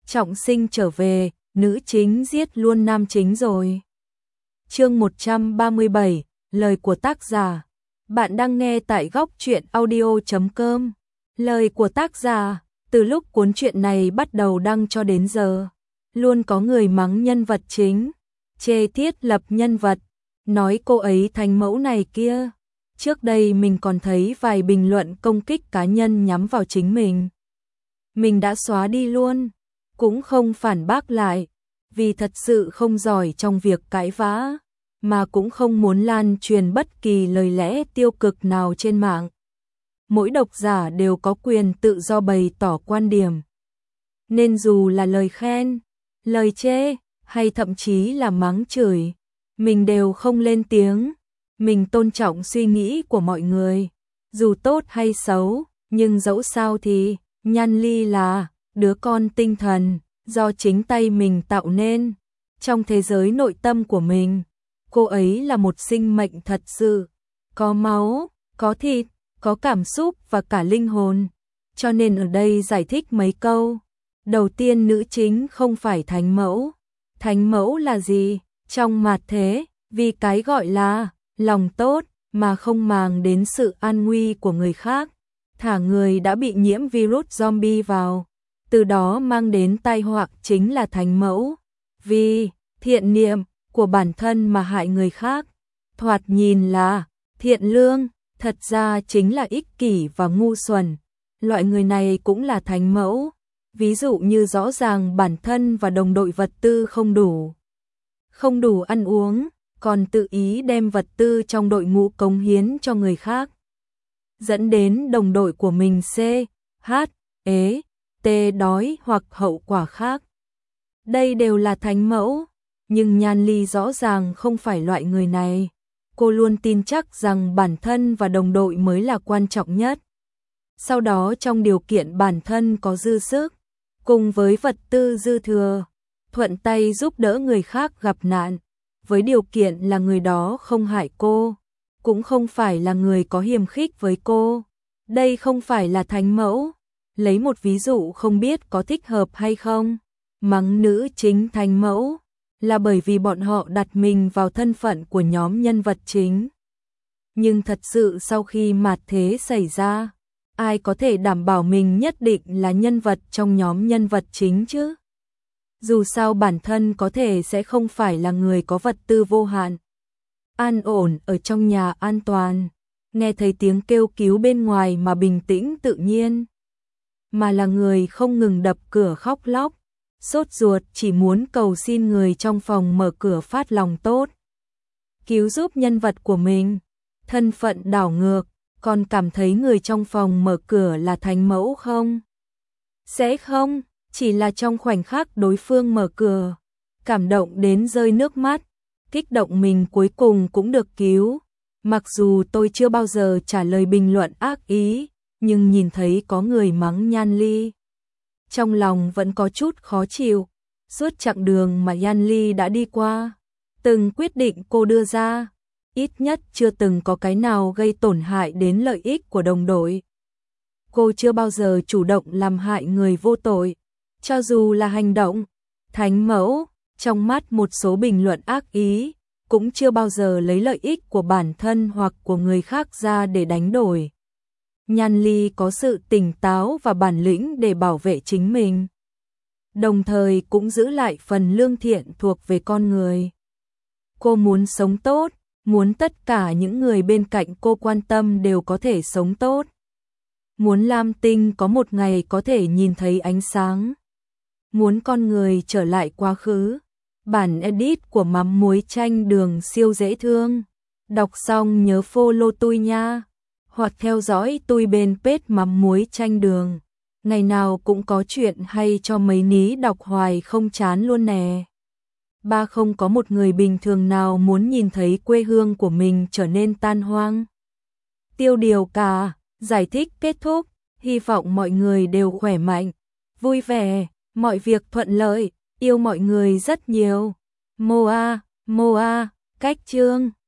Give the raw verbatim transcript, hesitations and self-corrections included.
trọng sinh trở về, nữ chính giết luôn nam chính rồi. Chương một trăm ba mươi bảy, lời của tác giả. Bạn đang nghe tại góc truyện audio chấm com. Lời của tác giả, từ lúc cuốn truyện này bắt đầu đăng cho đến giờ, luôn có người mắng nhân vật chính, chê thiết lập nhân vật, nói cô ấy thành mẫu này kia. Trước đây mình còn thấy vài bình luận công kích cá nhân nhắm vào chính mình. Mình đã xóa đi luôn, cũng không phản bác lại, vì thật sự không giỏi trong việc cãi vã, mà cũng không muốn lan truyền bất kỳ lời lẽ tiêu cực nào trên mạng. Mỗi độc giả đều có quyền tự do bày tỏ quan điểm. Nên dù là lời khen, lời chê, hay thậm chí là mắng chửi, mình đều không lên tiếng. Mình tôn trọng suy nghĩ của mọi người, dù tốt hay xấu, nhưng dẫu sao thì Nhan Ly là đứa con tinh thần do chính tay mình tạo nên. Trong thế giới nội tâm của mình, cô ấy là một sinh mệnh thật sự, có máu, có thịt, có cảm xúc và cả linh hồn. Cho nên ở đây giải thích mấy câu. Đầu tiên, nữ chính không phải thánh mẫu. Thánh mẫu là gì? Trong mạt thế, vì cái gọi là lòng tốt mà không màng đến sự an nguy của người khác, thả người đã bị nhiễm virus zombie vào, từ đó mang đến tai họa chính là thánh mẫu. Vì thiện niệm của bản thân mà hại người khác, thoạt nhìn là thiện lương, thật ra chính là ích kỷ và ngu xuẩn. Loại người này cũng là thánh mẫu. Ví dụ như rõ ràng bản thân và đồng đội vật tư không đủ, không đủ ăn uống, còn tự ý đem vật tư trong đội ngũ cống hiến cho người khác, dẫn đến đồng đội của mình C, H, ế, T đói hoặc hậu quả khác. Đây đều là thánh mẫu, nhưng Nhan Ly rõ ràng không phải loại người này. Cô luôn tin chắc rằng bản thân và đồng đội mới là quan trọng nhất. Sau đó trong điều kiện bản thân có dư sức, cùng với vật tư dư thừa, thuận tay giúp đỡ người khác gặp nạn, với điều kiện là người đó không hại cô, cũng không phải là người có hiềm khích với cô. Đây không phải là thánh mẫu. Lấy một ví dụ không biết có thích hợp hay không. Mắng nữ chính thánh mẫu là bởi vì bọn họ đặt mình vào thân phận của nhóm nhân vật chính. Nhưng thật sự sau khi mạt thế xảy ra, ai có thể đảm bảo mình nhất định là nhân vật trong nhóm nhân vật chính chứ? Dù sao bản thân có thể sẽ không phải là người có vật tư vô hạn, an ổn ở trong nhà an toàn, nghe thấy tiếng kêu cứu bên ngoài mà bình tĩnh tự nhiên, mà là người không ngừng đập cửa khóc lóc, sốt ruột chỉ muốn cầu xin người trong phòng mở cửa phát lòng tốt, cứu giúp nhân vật của mình. Thân phận đảo ngược, còn cảm thấy người trong phòng mở cửa là thánh mẫu không? Sẽ không, chỉ là trong khoảnh khắc đối phương mở cửa, cảm động đến rơi nước mắt, kích động mình cuối cùng cũng được cứu. Mặc dù tôi chưa bao giờ trả lời bình luận ác ý, nhưng nhìn thấy có người mắng Nhan Ly, trong lòng vẫn có chút khó chịu. Suốt chặng đường mà Nhan Ly đã đi qua, từng quyết định cô đưa ra, ít nhất chưa từng có cái nào gây tổn hại đến lợi ích của đồng đội. Cô chưa bao giờ chủ động làm hại người vô tội, cho dù là hành động thánh mẫu. Trong mắt một số bình luận ác ý, cũng chưa bao giờ lấy lợi ích của bản thân hoặc của người khác ra để đánh đổi. Nhan Ly có sự tỉnh táo và bản lĩnh để bảo vệ chính mình, đồng thời cũng giữ lại phần lương thiện thuộc về con người. Cô muốn sống tốt, muốn tất cả những người bên cạnh cô quan tâm đều có thể sống tốt. Muốn Lam Tinh có một ngày có thể nhìn thấy ánh sáng. Muốn con người trở lại quá khứ. Bản edit của mắm muối chanh đường siêu dễ thương. Đọc xong nhớ follow tôi nha. Hoặc theo dõi tôi bên page mắm muối chanh đường. Ngày nào cũng có chuyện hay cho mấy ní đọc hoài không chán luôn nè. Ba, không có một người bình thường nào muốn nhìn thấy quê hương của mình trở nên tan hoang. Tiêu điều cả. Giải thích kết thúc. Hy vọng mọi người đều khỏe mạnh, vui vẻ, mọi việc thuận lợi, yêu mọi người rất nhiều. Moa, Moa, cách chương.